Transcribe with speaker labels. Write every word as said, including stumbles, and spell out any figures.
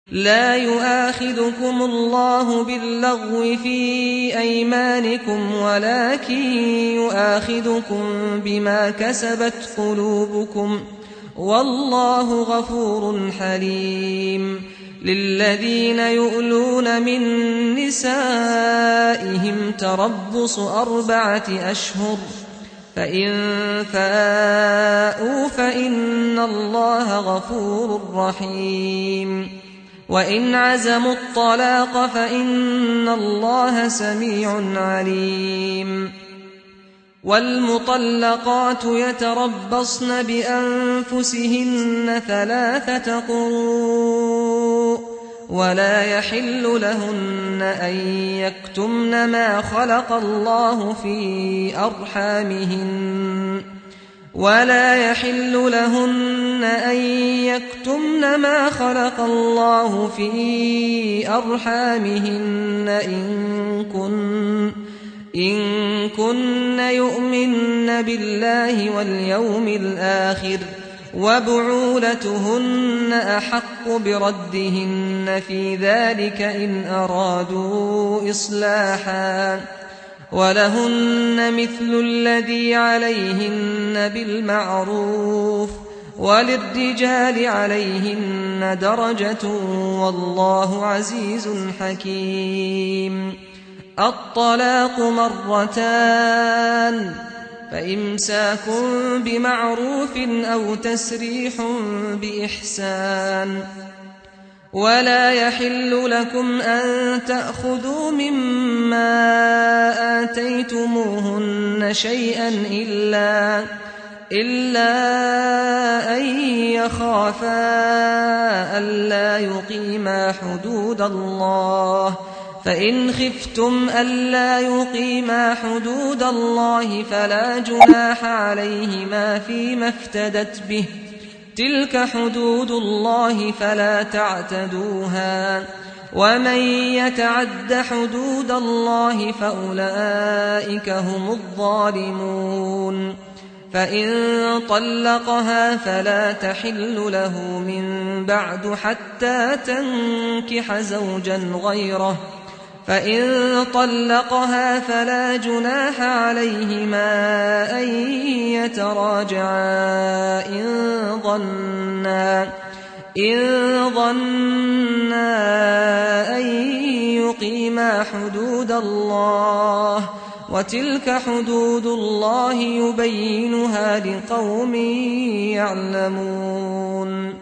Speaker 1: لا يؤاخذكم الله باللغو في أيمانكم ولكن يؤاخذكم بما كسبت قلوبكم والله غفور حليم. للذين يؤلون من نسائهم تربص أربعة أشهر فإن فاءوا فإن الله غفور رحيم. وإن عزموا الطلاق فإن الله سميع عليم. والمطلقات يتربصن بأنفسهن ثلاثة قروء ولا يحل لهن أن يكتمن ما خلق الله في أرحامهن ولا يحل لهن أن يكتمن ما خلق الله في أرحامهن إن كن إن كن يؤمن بالله واليوم الآخر وبعولتهن أحق بردهن في ذلك إن أرادوا إصلاحا ولهن مثل الذي عليهن بالمعروف وللرجال عليهن درجة والله عزيز حكيم. الطلاق مرتان فإمساك بمعروف أو تسريح بإحسان. ولا يحل لكم أن تأخذوا مما آتيتموهن شيئا إلا إلا أن يخافا ألا يقيما حدود الله فإن خفتم ألا يقيما حدود الله فلا جناح عليهما فيما افتدت به تلك حدود الله فلا تعتدوها ومن يتعد حدود الله فأولئك هم الظالمون. فإن طلقها فلا تحل له من بعد حتى تنكح زوجا غيره فإن طلقها فلا جناح عليهما أن يتراجعا إن ظنا إن ظنا أن يقيما حدود الله وتلك حدود الله يبينها لقوم يعلمون.